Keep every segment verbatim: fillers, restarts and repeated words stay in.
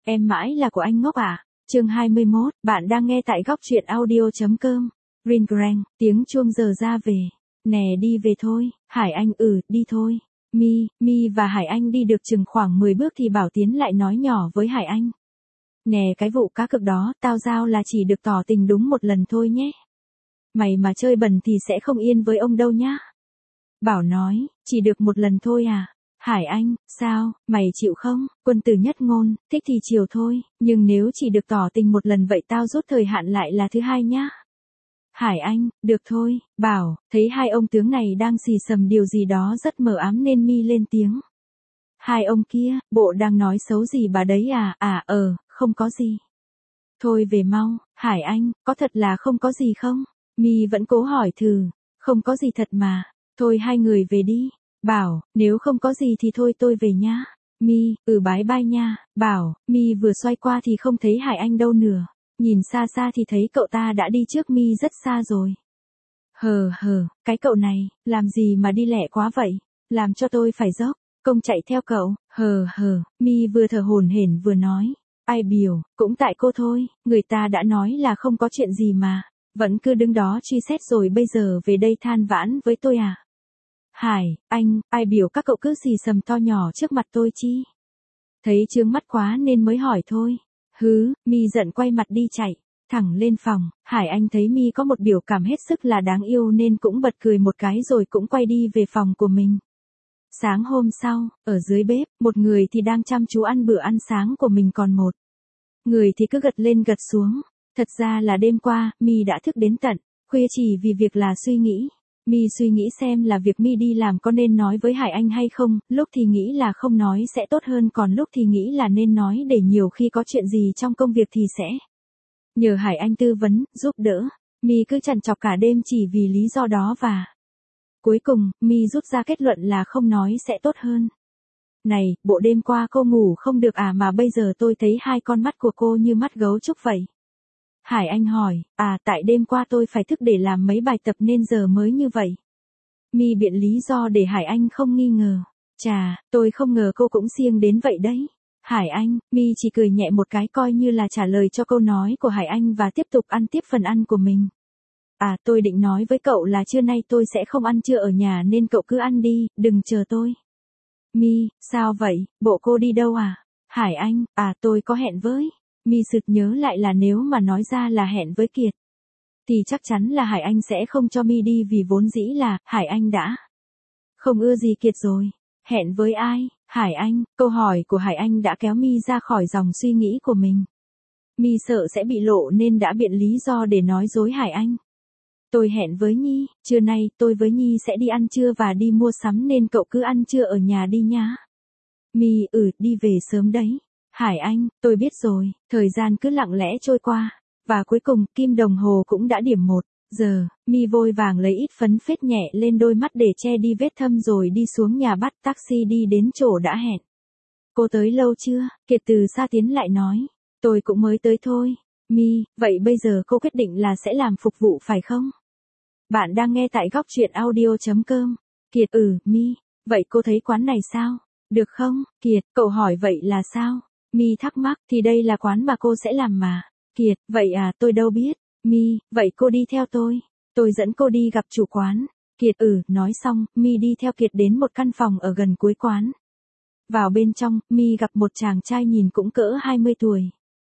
Em mãi là của anh ngốc à? Chương hai mươi mốt, bạn đang nghe tại góc truyện audio.com. Ring rang, tiếng chuông giờ ra về. Nè đi về thôi, Hải Anh ừ, đi thôi. Mi, Mi và Hải Anh đi được chừng khoảng mười bước thì Bảo Tiến lại nói nhỏ với Hải Anh. Nè cái vụ cá cược đó, tao giao là chỉ được tỏ tình đúng một lần thôi nhé. Mày mà chơi bẩn thì sẽ không yên với ông đâu nhá. Bảo nói, chỉ được một lần thôi à? Hải Anh, sao, mày chịu không? Quân tử nhất ngôn, thích thì chiều thôi, nhưng nếu chỉ được tỏ tình một lần vậy tao rút thời hạn lại là thứ hai nhá. Hải Anh, được thôi. Bảo, thấy hai ông tướng này đang xì xầm điều gì đó rất mờ ám nên Mi lên tiếng. Hai ông kia, bộ đang nói xấu gì bà đấy à? À ờ, không có gì. Thôi về mau. Hải Anh, có thật là không có gì không? Mi vẫn cố hỏi thử. Không có gì thật mà. Thôi hai người về đi. Bảo, nếu không có gì thì thôi tôi về nhá. Mi, ừ bái bai nha. Bảo, Mi vừa xoay qua thì không thấy Hải Anh đâu nữa. Nhìn xa xa thì thấy cậu ta đã đi trước Mi rất xa rồi. Hờ hờ, cái cậu này, làm gì mà đi lẹ quá vậy? Làm cho tôi phải dốc, công chạy theo cậu. Hờ hờ, Mi vừa thở hổn hển vừa nói. Ai biểu, cũng tại cô thôi, người ta đã nói là không có chuyện gì mà. Vẫn cứ đứng đó truy xét rồi bây giờ về đây than vãn với tôi à? Hải, anh, ai biểu các cậu cứ xì xầm to nhỏ trước mặt tôi chi? Thấy chướng mắt quá nên mới hỏi thôi. Hứ, Mi giận quay mặt đi chạy, thẳng lên phòng. Hải Anh thấy Mi có một biểu cảm hết sức là đáng yêu nên cũng bật cười một cái rồi cũng quay đi về phòng của mình. Sáng hôm sau, ở dưới bếp, một người thì đang chăm chú ăn bữa ăn sáng của mình còn một người thì cứ gật lên gật xuống. Thật ra là đêm qua, Mi đã thức đến tận khuya chỉ vì việc là suy nghĩ. Mi suy nghĩ xem là việc Mi đi làm có nên nói với Hải Anh hay không, lúc thì nghĩ là không nói sẽ tốt hơn còn lúc thì nghĩ là nên nói để nhiều khi có chuyện gì trong công việc thì sẽ nhờ Hải Anh tư vấn, giúp đỡ. Mi cứ trằn trọc cả đêm chỉ vì lý do đó và cuối cùng, Mi rút ra kết luận là không nói sẽ tốt hơn. Này, bộ đêm qua cô ngủ không được à mà bây giờ tôi thấy hai con mắt của cô như mắt gấu trúc vậy. Hải Anh hỏi, à tại đêm qua tôi phải thức để làm mấy bài tập nên giờ mới như vậy. Mi biện lý do để Hải Anh không nghi ngờ. Chà, tôi không ngờ cô cũng siêng đến vậy đấy. Hải Anh, Mi chỉ cười nhẹ một cái coi như là trả lời cho câu nói của Hải Anh và tiếp tục ăn tiếp phần ăn của mình. À tôi định nói với cậu là trưa nay tôi sẽ không ăn trưa ở nhà nên cậu cứ ăn đi, đừng chờ tôi. Mi, sao vậy, bộ cô đi đâu à? Hải Anh, à tôi có hẹn với. Mi sực nhớ lại là nếu mà nói ra là hẹn với Kiệt thì chắc chắn là Hải Anh sẽ không cho Mi đi vì vốn dĩ là Hải Anh đã không ưa gì Kiệt rồi. Hẹn với ai? Hải Anh, câu hỏi của Hải Anh đã kéo Mi ra khỏi dòng suy nghĩ của mình. Mi sợ sẽ bị lộ nên đã biện lý do để nói dối Hải Anh. Tôi hẹn với Nhi, trưa nay tôi với Nhi sẽ đi ăn trưa và đi mua sắm nên cậu cứ ăn trưa ở nhà đi nhá. Mi, ừ, đi về sớm đấy. Hải Anh, tôi biết rồi, thời gian cứ lặng lẽ trôi qua. Và cuối cùng, kim đồng hồ cũng đã điểm một giờ, Mi vội vàng lấy ít phấn phết nhẹ lên đôi mắt để che đi vết thâm rồi đi xuống nhà bắt taxi đi đến chỗ đã hẹn. Cô tới lâu chưa? Kiệt từ xa tiến lại nói. Tôi cũng mới tới thôi. Mi, vậy bây giờ cô quyết định là sẽ làm phục vụ phải không? Bạn đang nghe tại góc truyện audio.com. Kiệt ừ, Mi, vậy cô thấy quán này sao? Được không? Kiệt, cậu hỏi vậy là sao? Mi thắc mắc, thì đây là quán mà cô sẽ làm mà. Kiệt, vậy à, tôi đâu biết. Mi, vậy cô đi theo tôi. Tôi dẫn cô đi gặp chủ quán. Kiệt ừ, nói xong, Mi đi theo Kiệt đến một căn phòng ở gần cuối quán. Vào bên trong, Mi gặp một chàng trai nhìn cũng cỡ hai mươi tuổi.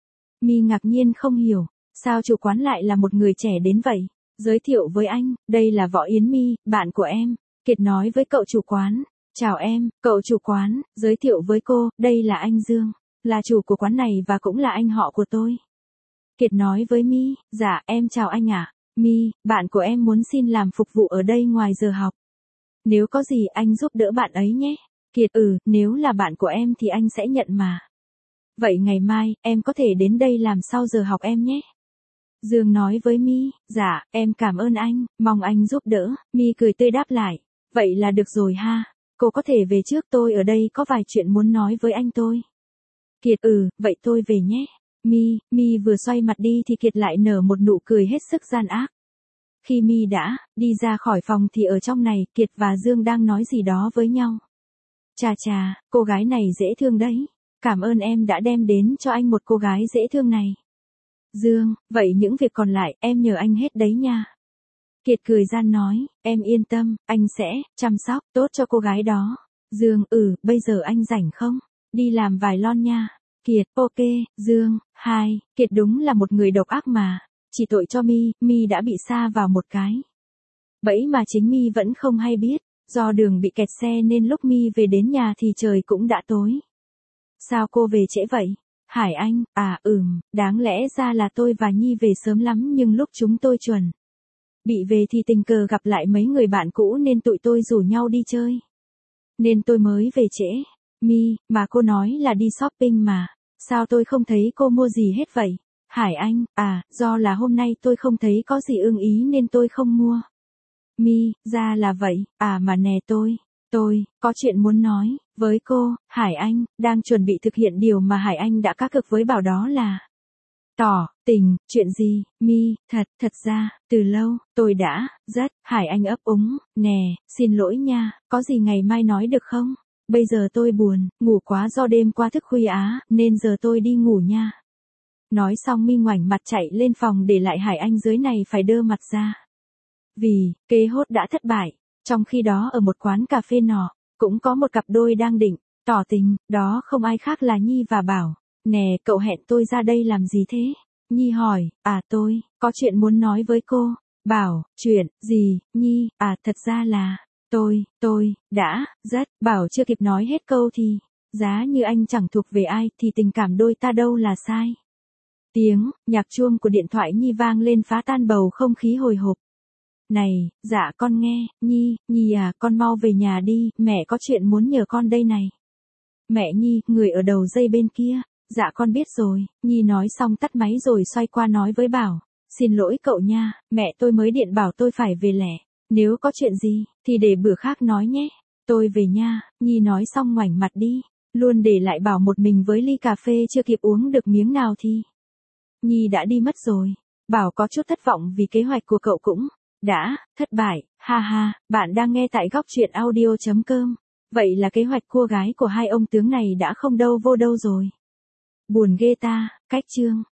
Mi ngạc nhiên không hiểu, sao chủ quán lại là một người trẻ đến vậy? Giới thiệu với anh, đây là Võ Yến Mi, bạn của em. Kiệt nói với cậu chủ quán. Chào em, cậu chủ quán, giới thiệu với cô, đây là anh Dương, là chủ của quán này và cũng là anh họ của tôi. Kiệt nói với Mi, dạ em chào anh ạ. Mi, bạn của em muốn xin làm phục vụ ở đây ngoài giờ học. Nếu có gì anh giúp đỡ bạn ấy nhé. Kiệt ừ, nếu là bạn của em thì anh sẽ nhận mà. Vậy ngày mai, em có thể đến đây làm sau giờ học em nhé. Dương nói với Mi, dạ, em cảm ơn anh, mong anh giúp đỡ. Mi cười tươi đáp lại, vậy là được rồi ha, cô có thể về trước tôi ở đây có vài chuyện muốn nói với anh tôi. Kiệt ừ, vậy tôi về nhé. Mi, Mi vừa xoay mặt đi thì Kiệt lại nở một nụ cười hết sức gian ác. Khi Mi đã đi ra khỏi phòng thì ở trong này Kiệt và Dương đang nói gì đó với nhau. Chà chà, cô gái này dễ thương đấy. Cảm ơn em đã đem đến cho anh một cô gái dễ thương này. Dương, vậy những việc còn lại em nhờ anh hết đấy nha. Kiệt cười gian nói, em yên tâm, anh sẽ chăm sóc tốt cho cô gái đó. Dương, ừ, bây giờ anh rảnh không? Đi làm vài lon nha. Kiệt, ok, Dương, hai, Kiệt đúng là một người độc ác mà. Chỉ tội cho Mi, Mi đã bị sa vào một cái bẫy mà chính Mi vẫn không hay biết. Do đường bị kẹt xe nên lúc Mi về đến nhà thì trời cũng đã tối. Sao cô về trễ vậy? Hải Anh, à ừm, đáng lẽ ra là tôi và Nhi về sớm lắm nhưng lúc chúng tôi chuẩn bị về thì tình cờ gặp lại mấy người bạn cũ nên tụi tôi rủ nhau đi chơi. Nên tôi mới về trễ. Mi, mà cô nói là đi shopping mà. Sao tôi không thấy cô mua gì hết vậy? Hải Anh, à, do là hôm nay tôi không thấy có gì ưng ý nên tôi không mua. Mi, ra là vậy, à mà nè tôi, tôi, có chuyện muốn nói, với cô. Hải Anh, đang chuẩn bị thực hiện điều mà Hải Anh đã cá cược với Bảo đó là tỏ tình. Chuyện gì? Mi, thật, thật ra, từ lâu, tôi đã, rất, Hải Anh ấp úng, nè, xin lỗi nha, có gì ngày mai nói được không? Bây giờ tôi buồn, ngủ quá do đêm qua thức khuya á, nên giờ tôi đi ngủ nha. Nói xong Mi ngoảnh mặt chạy lên phòng để lại Hải Anh dưới này phải đơ mặt ra. Vì, kế hốt đã thất bại. Trong khi đó ở một quán cà phê nọ, cũng có một cặp đôi đang định tỏ tình, đó không ai khác là Nhi và Bảo. Nè, cậu hẹn tôi ra đây làm gì thế? Nhi hỏi, à tôi, có chuyện muốn nói với cô. Bảo, chuyện, gì, Nhi, à thật ra là, tôi, tôi, đã, rất, Bảo chưa kịp nói hết câu thì, giá như anh chẳng thuộc về ai thì tình cảm đôi ta đâu là sai. Tiếng, nhạc chuông của điện thoại Nhi vang lên phá tan bầu không khí hồi hộp. Này, dạ con nghe, Nhi, Nhi à, con mau về nhà đi, mẹ có chuyện muốn nhờ con đây này. Mẹ Nhi, người ở đầu dây bên kia, dạ con biết rồi. Nhi nói xong tắt máy rồi xoay qua nói với Bảo, xin lỗi cậu nha, mẹ tôi mới điện bảo tôi phải về lẻ, nếu có chuyện gì, thì để bữa khác nói nhé, tôi về nha. Nhi nói xong ngoảnh mặt đi, luôn để lại Bảo một mình với ly cà phê chưa kịp uống được miếng nào thì Nhi đã đi mất rồi. Bảo có chút thất vọng vì kế hoạch của cậu cũng đã thất bại. Ha ha, bạn đang nghe tại góc truyện audio chấm com. Vậy là kế hoạch cua gái của hai ông tướng này đã không đâu vô đâu rồi. Buồn ghê ta. Cách chương